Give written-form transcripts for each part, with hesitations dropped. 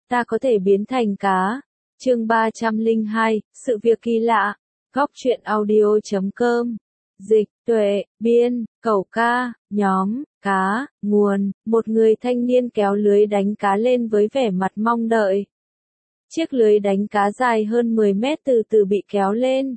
Ta có thể biến thành cá. Chương 302, sự việc kỳ lạ. Góc truyện audio.com. Dịch, Tuệ, biên, Cẩu ca, nhóm, cá, nguồn. Một người thanh niên kéo lưới đánh cá lên với vẻ mặt mong đợi. Chiếc lưới đánh cá dài hơn 10 mét từ từ bị kéo lên.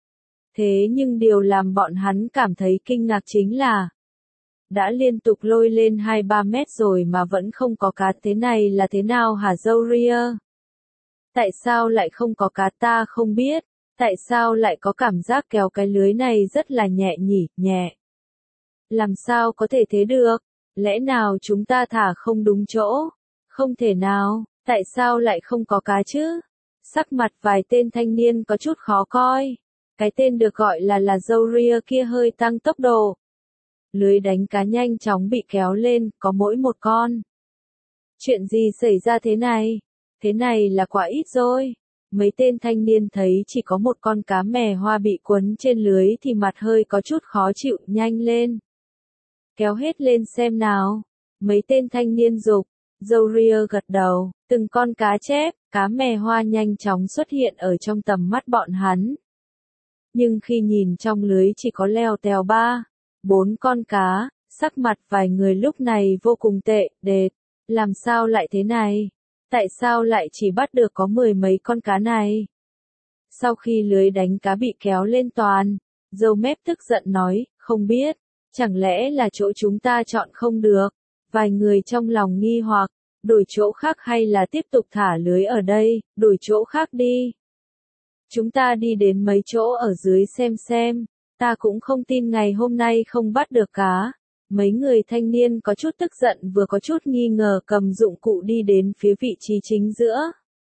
Thế nhưng điều làm bọn hắn cảm thấy kinh ngạc chính là đã liên tục lôi lên 2-3 mét rồi mà vẫn không có cá, thế này là thế nào hả Zoria? Tại sao lại không có cá, ta không biết. Tại sao lại có cảm giác kéo cái lưới này rất là nhẹ nhỉ, nhẹ. Làm sao có thể thế được? Lẽ nào chúng ta thả không đúng chỗ? Không thể nào, tại sao lại không có cá chứ? Sắc mặt vài tên thanh niên có chút khó coi. Cái tên được gọi là Zoria kia hơi tăng tốc độ. Lưới đánh cá nhanh chóng bị kéo lên, có mỗi một con. Chuyện gì xảy ra thế này? Thế này là quá ít rồi. Mấy tên thanh niên thấy chỉ có một con cá mè hoa bị quấn trên lưới thì mặt hơi có chút khó chịu, nhanh lên. Kéo hết lên xem nào. Mấy tên thanh niên giục. Zoria gật đầu, từng con cá chép, cá mè hoa nhanh chóng xuất hiện ở trong tầm mắt bọn hắn. Nhưng khi nhìn trong lưới chỉ có leo tèo 3-4 con cá, sắc mặt vài người lúc này vô cùng tệ, đệt. Làm sao lại thế này? Tại sao lại chỉ bắt được có 10 mấy con cá này? Sau khi lưới đánh cá bị kéo lên toàn, dâu mép tức giận nói, không biết, chẳng lẽ là chỗ chúng ta chọn không được? Vài người trong lòng nghi hoặc, đổi chỗ khác hay là tiếp tục thả lưới ở đây, đổi chỗ khác đi. Chúng ta đi đến mấy chỗ ở dưới xem, ta cũng không tin ngày hôm nay không bắt được cá. Mấy người thanh niên có chút tức giận vừa có chút nghi ngờ cầm dụng cụ đi đến phía vị trí chính giữa.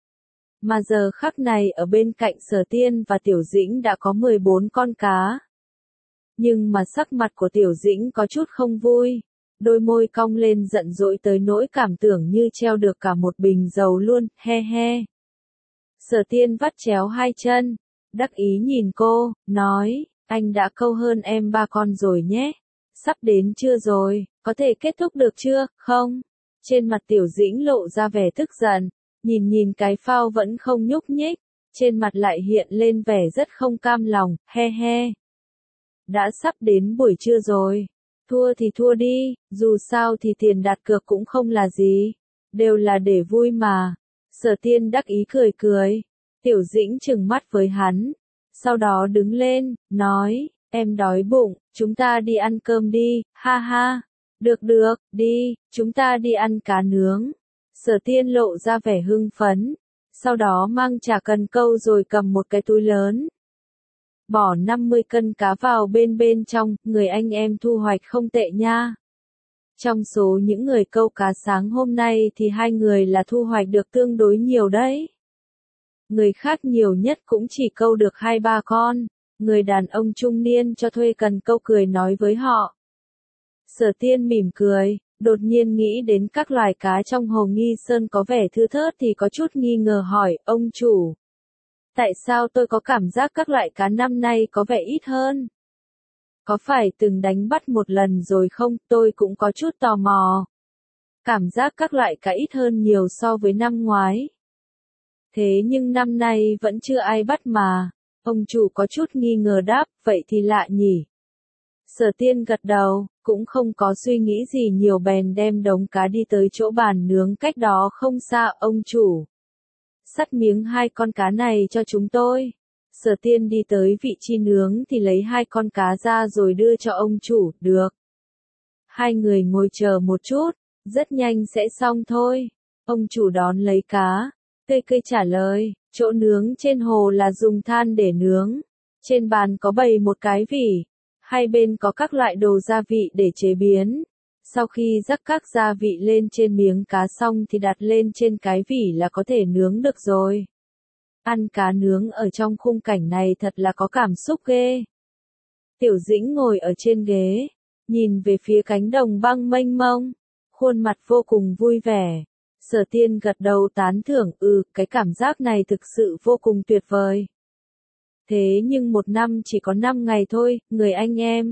Mà giờ khắc này ở bên cạnh Sở Tiên và Tiểu Dĩnh đã có 14 con cá. Nhưng mà sắc mặt của Tiểu Dĩnh có chút không vui. Đôi môi cong lên giận dỗi tới nỗi cảm tưởng như treo được cả một bình dầu luôn, he he. Sở Tiên vắt chéo hai chân, đắc ý nhìn cô, nói, anh đã câu hơn em 3 con rồi nhé. Sắp đến chưa rồi, có thể kết thúc được chưa, không? Trên mặt Tiểu Dĩnh lộ ra vẻ tức giận, nhìn cái phao vẫn không nhúc nhích, trên mặt lại hiện lên vẻ rất không cam lòng, he he. Đã sắp đến buổi trưa rồi, thua thì thua đi, dù sao thì tiền đặt cược cũng không là gì, đều là để vui mà. Sở Tiên đắc ý cười cười, Tiểu Dĩnh trừng mắt với hắn, sau đó đứng lên, nói, em đói bụng, chúng ta đi ăn cơm đi, ha ha. Được, đi, chúng ta đi ăn cá nướng. Sở Tiên lộ ra vẻ hưng phấn, sau đó mang chả cần câu rồi cầm một cái túi lớn. Bỏ 50 cân cá vào bên trong, người anh em thu hoạch không tệ nha. Trong số những người câu cá sáng hôm nay thì 2 người là thu hoạch được tương đối nhiều đấy. Người khác nhiều nhất cũng chỉ câu được 2-3 con. Người đàn ông trung niên cho thuê cần câu cười nói với họ. Sở Tiên mỉm cười, đột nhiên nghĩ đến các loài cá trong hồ Nghi Sơn có vẻ thưa thớt thì có chút nghi ngờ hỏi, ông chủ. Tại sao tôi có cảm giác các loại cá năm nay có vẻ ít hơn? Có phải từng đánh bắt một lần rồi không? Tôi cũng có chút tò mò. Cảm giác các loại cá ít hơn nhiều so với năm ngoái. Thế nhưng năm nay vẫn chưa ai bắt mà. Ông chủ có chút nghi ngờ đáp, vậy thì lạ nhỉ. Sở Tiên gật đầu, cũng không có suy nghĩ gì nhiều bèn đem đống cá đi tới chỗ bàn nướng cách đó không xa, ông chủ. Sắt miếng 2 con cá này cho chúng tôi. Sở Tiên đi tới vị trí nướng thì lấy 2 con cá ra rồi đưa cho ông chủ, được. 2 người ngồi chờ một chút, rất nhanh sẽ xong thôi. Ông chủ đón lấy cá, tươi cười trả lời. Chỗ nướng trên hồ là dùng than để nướng. Trên bàn có bày một cái vỉ. Hai bên có các loại đồ gia vị để chế biến. Sau khi rắc các gia vị lên trên miếng cá xong thì đặt lên trên cái vỉ là có thể nướng được rồi. Ăn cá nướng ở trong khung cảnh này thật là có cảm xúc ghê. Tiểu Dĩnh ngồi ở trên ghế, nhìn về phía cánh đồng băng mênh mông, khuôn mặt vô cùng vui vẻ. Sở Tiên gật đầu tán thưởng, cái cảm giác này thực sự vô cùng tuyệt vời. Thế nhưng một năm chỉ có 5 ngày thôi, người anh em.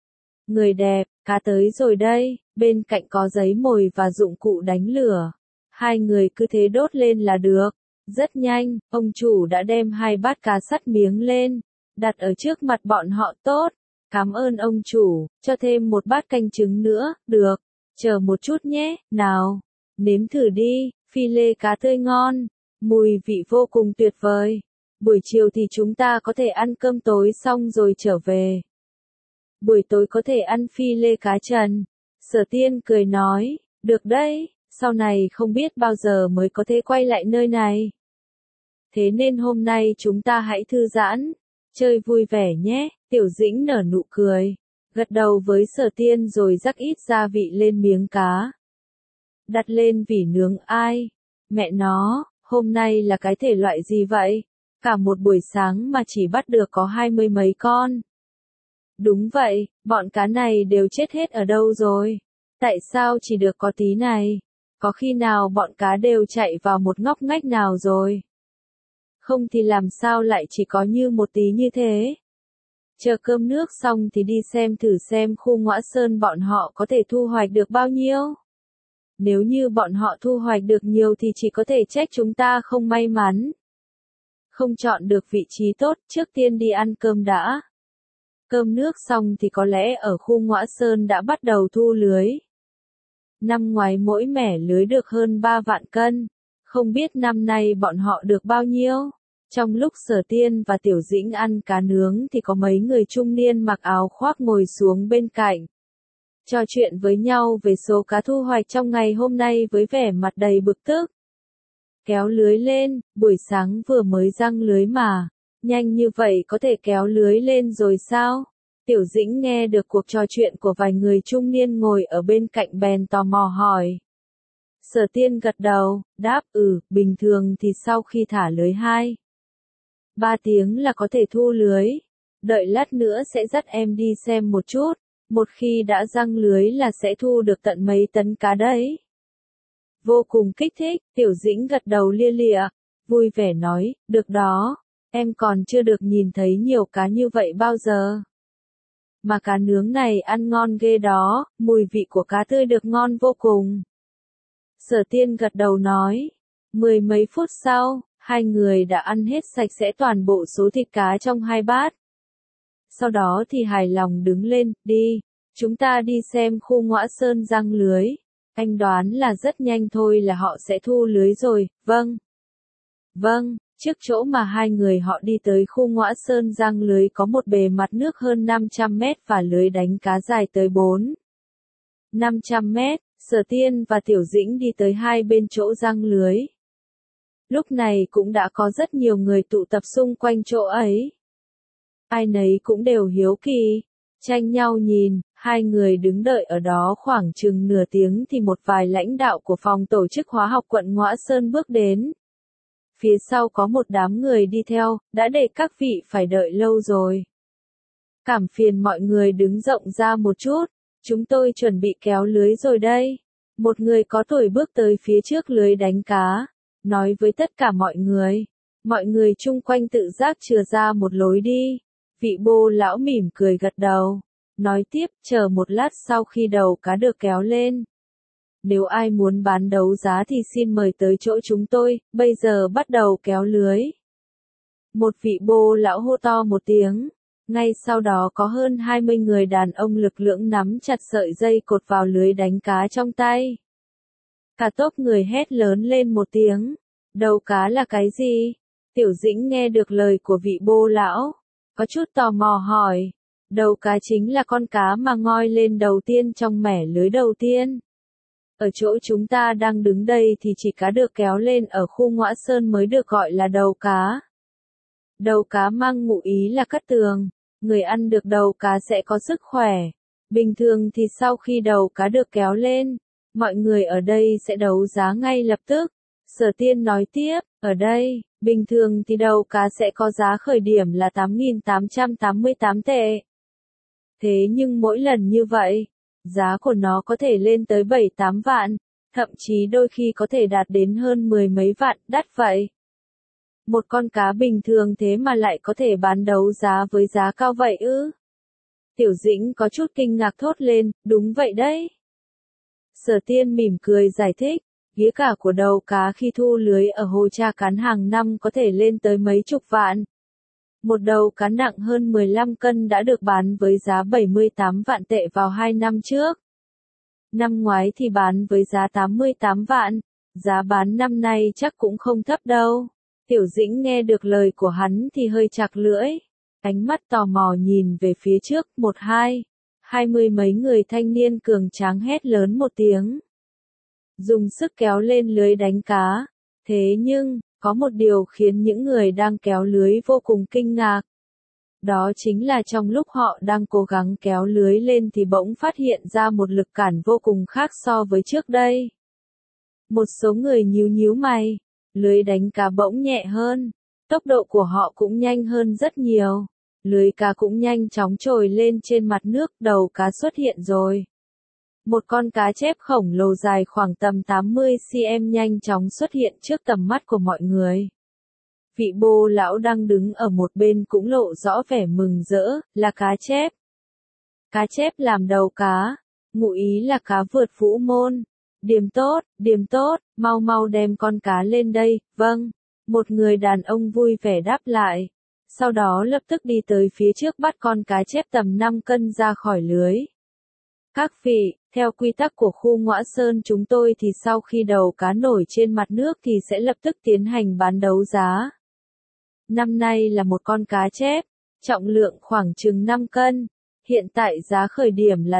Người đẹp, cá tới rồi đây, bên cạnh có giấy mồi và dụng cụ đánh lửa. Hai người cứ thế đốt lên là được. Rất nhanh, ông chủ đã đem 2 bát cá sắt miếng lên, đặt ở trước mặt bọn họ. Tốt, cảm ơn ông chủ, cho thêm 1 bát canh trứng nữa. Được, chờ một chút nhé, nào, nếm thử đi, phi lê cá tươi ngon, mùi vị vô cùng tuyệt vời. Buổi chiều thì chúng ta có thể ăn cơm tối xong rồi trở về. Buổi tối có thể ăn phi lê cá trần. Sở Tiên cười nói, được đấy, sau này không biết bao giờ mới có thể quay lại nơi này. Thế nên hôm nay chúng ta hãy thư giãn, chơi vui vẻ nhé. Tiểu Dĩnh nở nụ cười, gật đầu với Sở Tiên rồi rắc ít gia vị lên miếng cá. Đặt lên vỉ nướng. Ai? Mẹ nó, hôm nay là cái thể loại gì vậy? Cả một buổi sáng mà chỉ bắt được có 20 mấy con. Đúng vậy, bọn cá này đều chết hết ở đâu rồi? Tại sao chỉ được có tí này? Có khi nào bọn cá đều chạy vào một ngóc ngách nào rồi? Không thì làm sao lại chỉ có như một tí như thế? Chờ cơm nước xong thì đi xem thử xem khu Ngõa Sơn bọn họ có thể thu hoạch được bao nhiêu. Nếu như bọn họ thu hoạch được nhiều thì chỉ có thể trách chúng ta không may mắn. Không chọn được vị trí tốt, trước tiên đi ăn cơm đã. Cơm nước xong thì có lẽ ở khu Ngõa Sơn đã bắt đầu thu lưới. Năm ngoái mỗi mẻ lưới được hơn 3 vạn cân. Không biết năm nay bọn họ được bao nhiêu. Trong lúc Sở Tiên và Tiểu Dĩnh ăn cá nướng thì có mấy người trung niên mặc áo khoác ngồi xuống bên cạnh. Trò chuyện với nhau về số cá thu hoạch trong ngày hôm nay với vẻ mặt đầy bực tức. Kéo lưới lên, buổi sáng vừa mới giăng lưới mà. Nhanh như vậy có thể kéo lưới lên rồi sao? Tiểu Dĩnh nghe được cuộc trò chuyện của vài người trung niên ngồi ở bên cạnh bèn tò mò hỏi. Sở Tiên gật đầu, đáp bình thường thì sau khi thả lưới 2-3 tiếng là có thể thu lưới. Đợi lát nữa sẽ dắt em đi xem một chút, một khi đã giăng lưới là sẽ thu được tận mấy tấn cá đấy. Vô cùng kích thích, Tiểu Dĩnh gật đầu lia lịa, vui vẻ nói, được đó, em còn chưa được nhìn thấy nhiều cá như vậy bao giờ. Mà cá nướng này ăn ngon ghê đó, mùi vị của cá tươi được ngon vô cùng. Sở Tiên gật đầu nói. 10 mấy phút sau, hai người đã ăn hết sạch sẽ toàn bộ số thịt cá trong 2 bát. Sau đó thì hài lòng đứng lên, đi, chúng ta đi xem khu Ngõa Sơn giăng lưới. Anh đoán là rất nhanh thôi là họ sẽ thu lưới rồi. Vâng. Vâng, trước chỗ mà hai người họ đi tới khu Ngõa Sơn giăng lưới có một bề mặt nước hơn 500 mét và lưới đánh cá dài tới 400-500 mét. Sở Tiên và Tiểu Dĩnh đi tới hai bên chỗ giăng lưới. Lúc này cũng đã có rất nhiều người tụ tập xung quanh chỗ ấy. Ai nấy cũng đều hiếu kỳ, tranh nhau nhìn. Hai người đứng đợi ở đó khoảng chừng nửa tiếng thì một vài lãnh đạo của phòng tổ chức hóa học quận Ngõa Sơn bước đến. Phía sau có một đám người đi theo, đã để các vị phải đợi lâu rồi. Cảm phiền mọi người đứng rộng ra một chút, chúng tôi chuẩn bị kéo lưới rồi đây. Một người có tuổi bước tới phía trước lưới đánh cá, nói với tất cả mọi người. Mọi người chung quanh tự giác chừa ra một lối đi. Vị bô lão mỉm cười gật đầu. Nói tiếp, chờ một lát sau khi đầu cá được kéo lên. Nếu ai muốn bán đấu giá thì xin mời tới chỗ chúng tôi, bây giờ bắt đầu kéo lưới. Một vị bô lão hô to một tiếng. Ngay sau đó có hơn 20 người đàn ông lực lưỡng nắm chặt sợi dây cột vào lưới đánh cá trong tay. Cả tốp người hét lớn lên một tiếng. Đầu cá là cái gì? Tiểu Dĩnh nghe được lời của vị bô lão, có chút tò mò hỏi. Đầu cá chính là con cá mà ngoi lên đầu tiên trong mẻ lưới đầu tiên. Ở chỗ chúng ta đang đứng đây thì chỉ cá được kéo lên ở khu Ngõa Sơn mới được gọi là đầu cá. Đầu cá mang ngụ ý là cát tường, người ăn được đầu cá sẽ có sức khỏe. Bình thường thì sau khi đầu cá được kéo lên, mọi người ở đây sẽ đấu giá ngay lập tức. Sở Tiên nói tiếp, ở đây, bình thường thì đầu cá sẽ có giá khởi điểm là 8.888 tệ. Thế nhưng mỗi lần như vậy, giá của nó có thể lên tới 7-8 vạn, thậm chí đôi khi có thể đạt đến hơn 10 mấy vạn, đắt vậy. Một con cá bình thường thế mà lại có thể bán đấu giá với giá cao vậy ư? Tiểu Dĩnh có chút kinh ngạc thốt lên, đúng vậy đấy. Sở Tiên mỉm cười giải thích, Giá cả của đầu cá khi thu lưới ở Hồ Tra Cán hàng năm có thể lên tới mấy chục vạn. Một đầu cá nặng hơn 15 cân đã được bán với giá 78 vạn tệ vào 2 năm trước. Năm ngoái thì bán với giá 88 vạn, giá bán năm nay chắc cũng không thấp đâu. Tiểu Dĩnh nghe được lời của hắn thì hơi chạc lưỡi, ánh mắt tò mò nhìn về phía trước, 20 mấy người thanh niên cường tráng hét lớn một tiếng. Dùng sức kéo lên lưới đánh cá. Thế nhưng, có một điều khiến những người đang kéo lưới vô cùng kinh ngạc. Đó chính là trong lúc họ đang cố gắng kéo lưới lên thì bỗng phát hiện ra một lực cản vô cùng khác so với trước đây. Một số người nhíu nhíu mày, lưới đánh cá bỗng nhẹ hơn, tốc độ của họ cũng nhanh hơn rất nhiều. Lưới cá cũng nhanh chóng trồi lên trên mặt nước, đầu cá xuất hiện rồi. Một con cá chép khổng lồ dài khoảng tầm 80 cm nhanh chóng xuất hiện trước tầm mắt của mọi người. Vị Bô lão đang đứng ở một bên cũng lộ rõ vẻ mừng rỡ, là cá chép. Cá chép làm đầu cá, ngụ ý là cá vượt vũ môn. Điềm tốt, mau mau đem con cá lên đây, vâng. Một người đàn ông vui vẻ đáp lại. Sau đó lập tức đi tới phía trước bắt con cá chép tầm 5 cân ra khỏi lưới. Các vị, theo quy tắc của khu Ngõa Sơn chúng tôi thì sau khi đầu cá nổi trên mặt nước thì sẽ lập tức tiến hành bán đấu giá. Năm nay là một con cá chép, trọng lượng khoảng chừng 5 cân, hiện tại giá khởi điểm là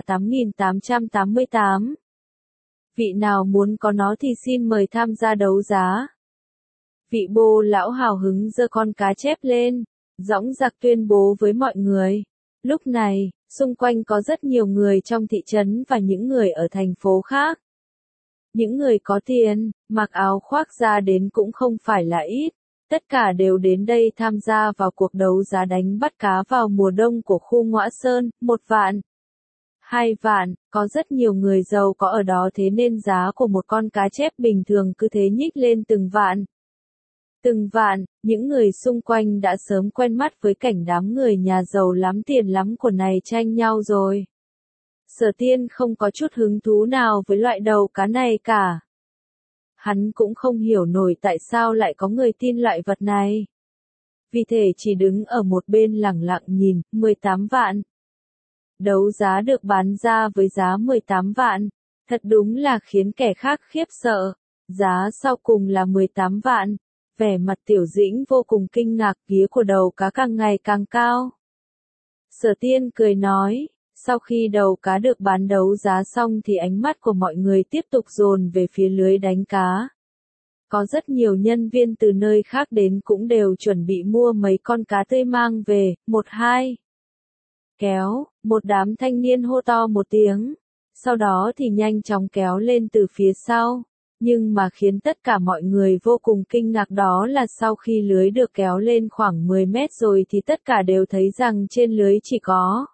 8.888. Vị nào muốn có nó thì xin mời tham gia đấu giá. Vị Bô lão hào hứng giơ con cá chép lên, dõng dạc tuyên bố với mọi người. Lúc này, xung quanh có rất nhiều người trong thị trấn và những người ở thành phố khác. Những người có tiền, mặc áo khoác ra đến cũng không phải là ít. Tất cả đều đến đây tham gia vào cuộc đấu giá đánh bắt cá vào mùa đông của khu Ngõa Sơn, 1 vạn, 2 vạn, có rất nhiều người giàu có ở đó thế nên giá của một con cá chép bình thường cứ thế nhích lên từng vạn. Từng vạn, những người xung quanh đã sớm quen mắt với cảnh đám người nhà giàu lắm tiền lắm của này tranh nhau rồi. Sở Tiên không có chút hứng thú nào với loại đầu cá này cả. Hắn cũng không hiểu nổi tại sao lại có người tin loại vật này. Vì thế chỉ đứng ở một bên lẳng lặng nhìn, 18 vạn. Đấu giá được bán ra với giá 18 vạn. Thật đúng là khiến kẻ khác khiếp sợ. Giá sau cùng là 18 vạn. Vẻ mặt Tiểu Dĩnh vô cùng kinh ngạc, vía của đầu cá càng ngày càng cao. Sở Tiên cười nói, sau khi đầu cá được bán đấu giá xong thì ánh mắt của mọi người tiếp tục dồn về phía lưới đánh cá. Có rất nhiều nhân viên từ nơi khác đến cũng đều chuẩn bị mua mấy con cá tươi mang về, 1-2. Kéo, một đám thanh niên hô to một tiếng, sau đó thì nhanh chóng kéo lên từ phía sau. Nhưng mà khiến tất cả mọi người vô cùng kinh ngạc đó là sau khi lưới được kéo lên khoảng 10 mét rồi thì tất cả đều thấy rằng trên lưới chỉ có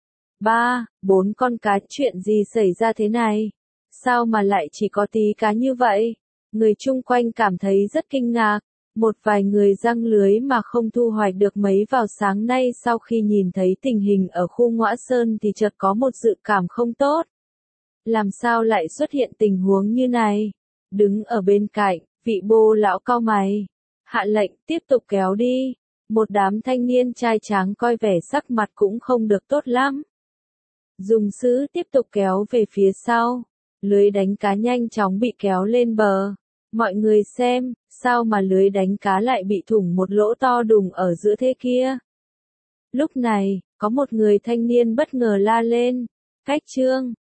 3-4 con cá. Chuyện gì xảy ra thế này? Sao mà lại chỉ có tí cá như vậy? Người chung quanh cảm thấy rất kinh ngạc. Một vài người giăng lưới mà không thu hoạch được mấy vào sáng nay sau khi nhìn thấy tình hình ở khu Ngõa Sơn thì chợt có một dự cảm không tốt. Làm sao lại xuất hiện tình huống như này? Đứng ở bên cạnh, vị Bô lão cau mày, hạ lệnh tiếp tục kéo đi. Một đám thanh niên trai tráng coi vẻ sắc mặt cũng không được tốt lắm. Dùng sứ tiếp tục kéo về phía sau. Lưới đánh cá nhanh chóng bị kéo lên bờ. Mọi người xem, sao mà lưới đánh cá lại bị thủng một lỗ to đùng ở giữa thế kia? Lúc này, có một người thanh niên bất ngờ la lên. Cách Trương,